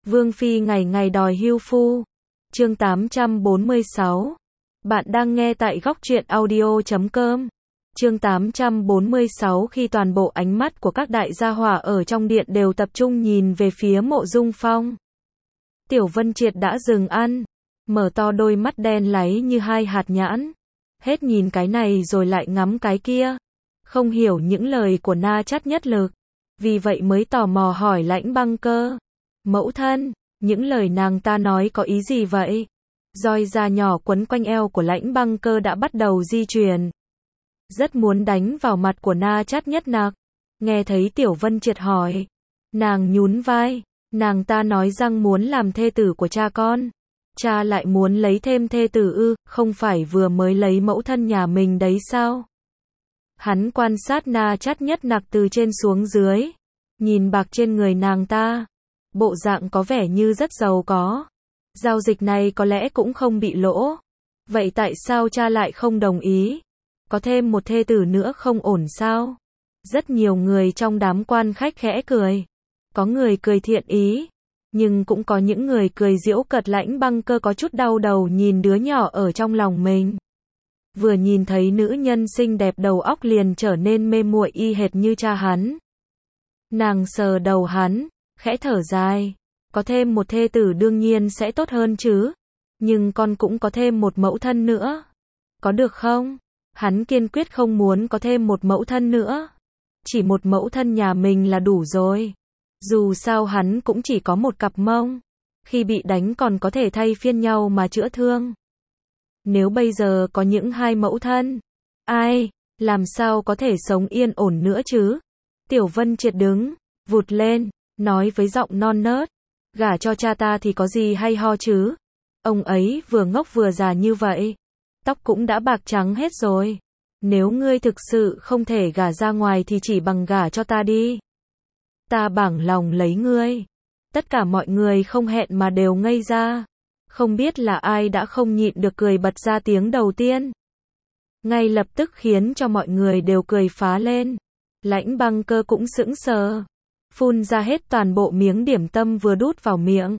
Vương phi ngày ngày đòi hưu phu. Chương 846. Bạn đang nghe tại góc truyện audio.com. Chương 846. Khi toàn bộ ánh mắt của các đại gia hỏa ở trong điện đều tập trung nhìn về phía Mộ Dung Phong, Tiểu Vân Triệt đã dừng ăn, mở to đôi mắt đen láy như hai hạt nhãn, hết nhìn cái này rồi lại ngắm cái kia, không hiểu những lời của Na Chắt Nhất Lực, vì vậy mới tò mò hỏi Lãnh Băng Cơ. Mẫu thân, những lời nàng ta nói có ý gì vậy? Roi da nhỏ quấn quanh eo của Lãnh Băng Cơ đã bắt đầu di chuyển, rất muốn đánh vào mặt của Na Chắt Nhất Nặc. Nghe thấy Tiểu Vân Triệt hỏi, nàng nhún vai, nàng ta nói rằng muốn làm thê tử của cha con. Cha lại muốn lấy thêm thê tử ư? Không phải vừa mới lấy mẫu thân nhà mình đấy sao? Hắn quan sát Na Chắt Nhất Nặc từ trên xuống dưới, nhìn bạc trên người nàng ta, bộ dạng có vẻ như rất giàu có. Giao dịch này có lẽ cũng không bị lỗ. Vậy tại sao cha lại không đồng ý? Có thêm một thê tử nữa không ổn sao? Rất nhiều người trong đám quan khách khẽ cười. Có người cười thiện ý, nhưng cũng có những người cười giễu cợt. Lãnh Băng Cơ có chút đau đầu nhìn đứa nhỏ ở trong lòng mình. Vừa nhìn thấy nữ nhân xinh đẹp đầu óc liền trở nên mê muội y hệt như cha hắn. Nàng sờ đầu hắn, khẽ thở dài. Có thêm một thê tử đương nhiên sẽ tốt hơn chứ. Nhưng con cũng có thêm một mẫu thân nữa. Có được không? Hắn kiên quyết không muốn có thêm một mẫu thân nữa. Chỉ một mẫu thân nhà mình là đủ rồi. Dù sao hắn cũng chỉ có một cặp mông. Khi bị đánh còn có thể thay phiên nhau mà chữa thương. Nếu bây giờ có những hai mẫu thân, ai, làm sao có thể sống yên ổn nữa chứ? Tiểu Vân Triệt đứng, vụt lên, nói với giọng non nớt, gả cho cha ta thì có gì hay ho chứ? Ông ấy vừa ngốc vừa già như vậy, tóc cũng đã bạc trắng hết rồi. Nếu ngươi thực sự không thể gả ra ngoài thì chỉ bằng gả cho ta đi. Ta bằng lòng lấy ngươi. Tất cả mọi người không hẹn mà đều ngây ra. Không biết là ai đã không nhịn được cười bật ra tiếng đầu tiên. Ngay lập tức khiến cho mọi người đều cười phá lên. Lãnh Băng Cơ cũng sững sờ, phun ra hết toàn bộ miếng điểm tâm vừa đút vào miệng.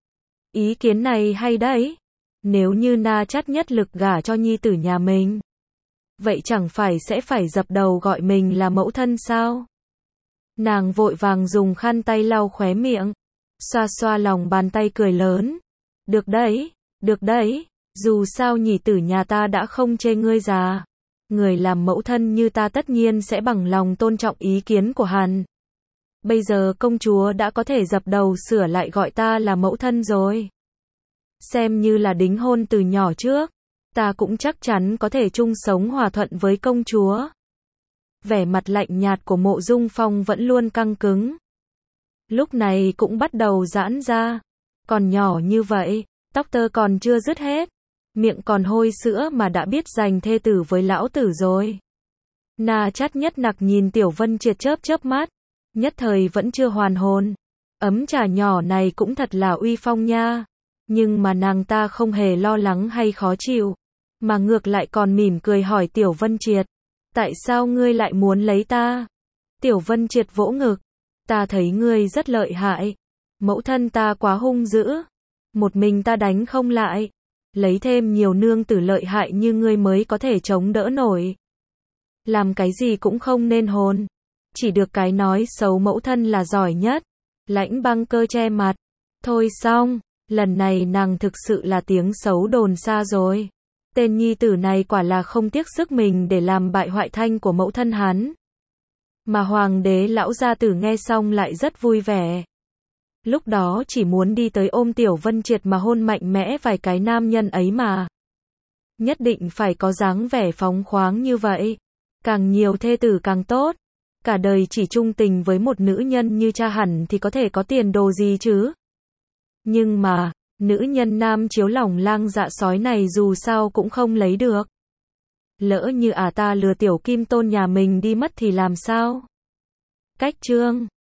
Ý kiến này hay đấy. Nếu như Na Chắt Nhất Lực gả cho nhi tử nhà mình, vậy chẳng phải sẽ phải dập đầu gọi mình là mẫu thân sao? Nàng vội vàng dùng khăn tay lau khóe miệng, xoa xoa lòng bàn tay cười lớn. Được đấy, dù sao nhỉ tử nhà ta đã không chê ngươi già. Người làm mẫu thân như ta tất nhiên sẽ bằng lòng tôn trọng ý kiến của hắn. Bây giờ công chúa đã có thể dập đầu sửa lại gọi ta là mẫu thân rồi. Xem như là đính hôn từ nhỏ trước, ta cũng chắc chắn có thể chung sống hòa thuận với công chúa. Vẻ mặt lạnh nhạt của Mộ Dung Phong vẫn luôn căng cứng, lúc này cũng bắt đầu giãn ra. Còn nhỏ như vậy, tóc tơ còn chưa dứt hết, miệng còn hôi sữa mà đã biết giành thê tử với lão tử rồi. Na Chắt Nhất Nặc nhìn Tiểu Vân Triệt chớp mắt, nhất thời vẫn chưa hoàn hồn. Ấm trà nhỏ này cũng thật là uy phong nha. Nhưng mà nàng ta không hề lo lắng hay khó chịu, mà ngược lại còn mỉm cười hỏi Tiểu Vân Triệt, tại sao ngươi lại muốn lấy ta? Tiểu Vân Triệt vỗ ngực, ta thấy ngươi rất lợi hại. Mẫu thân ta quá hung dữ, một mình ta đánh không lại. Lấy thêm nhiều nương tử lợi hại như ngươi mới có thể chống đỡ nổi. Làm cái gì cũng không nên hồn, chỉ được cái nói xấu mẫu thân là giỏi nhất. Lãnh Băng Cơ che mặt, thôi xong, lần này nàng thực sự là tiếng xấu đồn xa rồi. Tên nhi tử này quả là không tiếc sức mình để làm bại hoại thanh của mẫu thân hắn. Mà hoàng đế lão gia tử nghe xong lại rất vui vẻ. Lúc đó chỉ muốn đi tới ôm Tiểu Vân Triệt mà hôn mạnh mẽ vài cái nam nhân ấy mà. Nhất định phải có dáng vẻ phóng khoáng như vậy. Càng nhiều thê tử càng tốt. Cả đời chỉ chung tình với một nữ nhân như cha hẳn thì có thể có tiền đồ gì chứ. Nhưng mà, nữ nhân nam chiếu lòng lang dạ sói này dù sao cũng không lấy được. Lỡ như ta lừa Tiểu Kim Tôn nhà mình đi mất thì làm sao? Cách chương